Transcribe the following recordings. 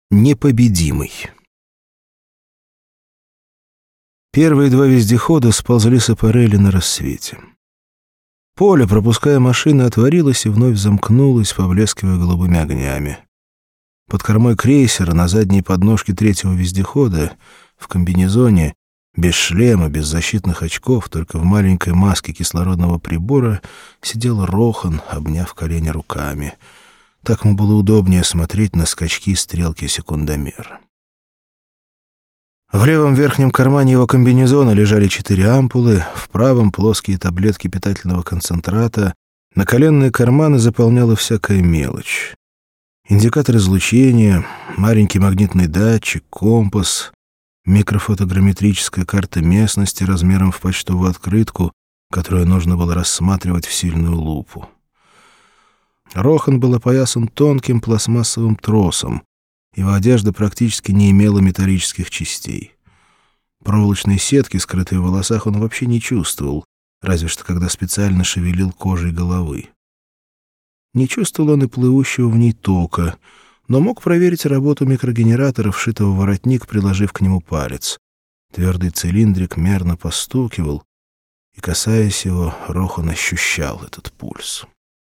Непобедимый. Первые два вездехода сползли с аппарели на рассвете. Поле, пропуская машины, отворилось и вновь замкнулось, поблескивая голубыми огнями. Под кормой крейсера, на задней подножке третьего вездехода, в комбинезоне, без шлема, без защитных очков, только в маленькой маске кислородного прибора, сидел Рохан, обняв колени руками. Так ему было удобнее смотреть на скачки стрелки секундомера. В левом верхнем кармане его комбинезона лежали 4 ампулы, в правом — плоские таблетки питательного концентрата, наколенные карманы заполняла всякая мелочь. Индикатор излучения, маленький магнитный датчик, компас, микрофотограмметрическая карта местности размером в почтовую открытку, которую нужно было рассматривать в сильную лупу. Рохан был опоясан тонким пластмассовым тросом. Его одежда практически не имела металлических частей. Проволочной сетки, скрытой в волосах, он вообще не чувствовал, разве что когда специально шевелил кожей головы. Не чувствовал он и плывущего в ней тока, но мог проверить работу микрогенератора, вшитого в воротник, приложив к нему палец. Твердый цилиндрик мерно постукивал, и, касаясь его, Рохан ощущал этот пульс.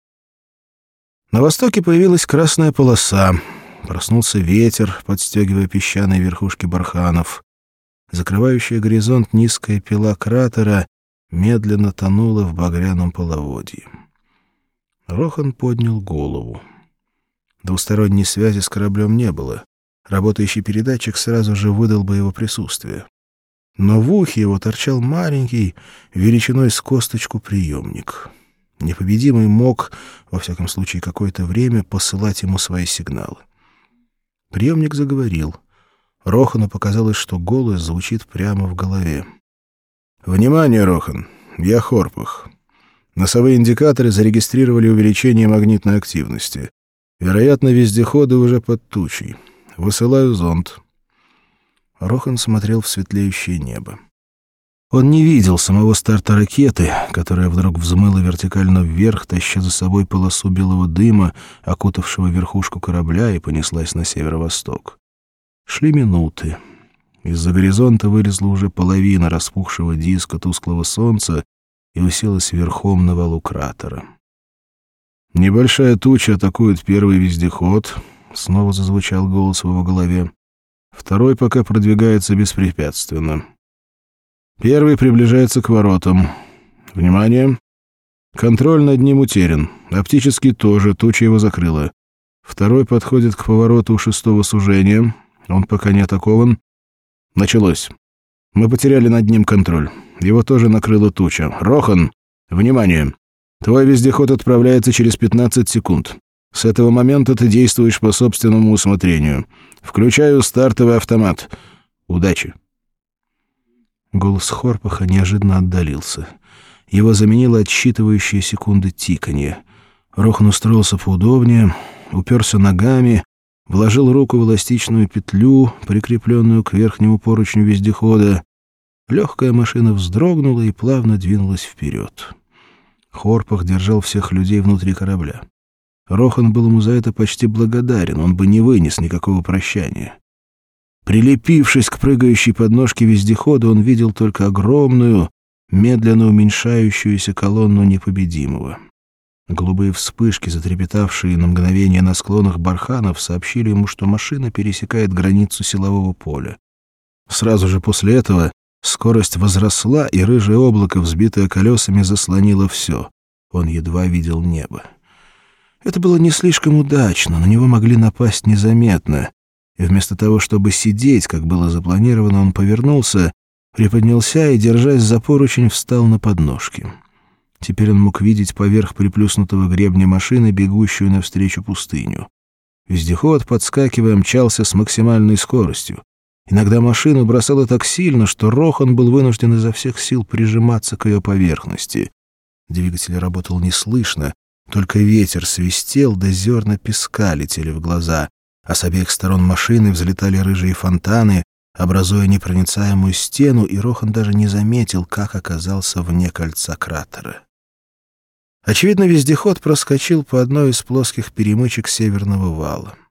На востоке появилась красная полоса. Проснулся ветер, подстегивая песчаные верхушки барханов. Закрывающая горизонт низкая пила кратера медленно тонула в багряном половодье. Рохан поднял голову. Двусторонней связи с кораблем не было. Работающий передатчик сразу же выдал бы его присутствие. Но в ухе его торчал маленький, величиной с косточку, приемник. Непобедимый мог, во всяком случае, какое-то время посылать ему свои сигналы. Приемник заговорил. Рохану показалось, что голос звучит прямо в голове. «Внимание, Рохан! Я Хорпах. Носовые индикаторы зарегистрировали увеличение магнитной активности. Вероятно, вездеходы уже под тучей. Высылаю зонд». Рохан смотрел в светлеющее небо. Он не видел самого старта ракеты, которая вдруг взмыла вертикально вверх, таща за собой полосу белого дыма, окутавшего верхушку корабля, и понеслась на северо-восток. Шли минуты. Из-за горизонта вылезла уже половина распухшего диска тусклого солнца и уселась верхом на валу кратера. «Небольшая туча атакует первый вездеход», — снова зазвучал голос в его голове. «Второй пока продвигается беспрепятственно. Первый приближается к воротам. Внимание! Контроль над ним утерян. Оптически тоже, туча его закрыла. Второй подходит к повороту у 6-го сужения. Он пока не атакован. Началось. Мы потеряли над ним контроль. Его тоже накрыла туча. Рохан, внимание! Твой вездеход отправляется через 15 секунд. С этого момента ты действуешь по собственному усмотрению. Включаю стартовый автомат. Удачи!» Голос Хорпаха неожиданно отдалился. Его заменило отсчитывающие секунды тиканье. Рохан устроился поудобнее, уперся ногами, вложил руку в эластичную петлю, прикрепленную к верхнему поручню вездехода. Легкая машина вздрогнула и плавно двинулась вперед. Хорпах держал всех людей внутри корабля. Рохан был ему за это почти благодарен, он бы не вынес никакого прощания. Прилепившись к прыгающей подножке вездехода, он видел только огромную, медленно уменьшающуюся колонну непобедимого. Голубые вспышки, затрепетавшие на мгновение на склонах барханов, сообщили ему, что машина пересекает границу силового поля. Сразу же после этого скорость возросла, и рыжее облако, взбитое колесами, заслонило все. Он едва видел небо. Это было не слишком удачно, на него могли напасть незаметно. И вместо того, чтобы сидеть, как было запланировано, он повернулся, приподнялся и, держась за поручень, встал на подножки. Теперь он мог видеть поверх приплюснутого гребня машины, бегущую навстречу пустыню. Вездеход, подскакивая, мчался с максимальной скоростью. Иногда машину бросало так сильно, что Рохан был вынужден изо всех сил прижиматься к ее поверхности. Двигатель работал неслышно, только ветер свистел, да зерна песка летели в глаза, а с обеих сторон машины взлетали рыжие фонтаны, образуя непроницаемую стену, и Рохан даже не заметил, как оказался вне кольца кратера. Очевидно, вездеход проскочил по одной из плоских перемычек северного вала.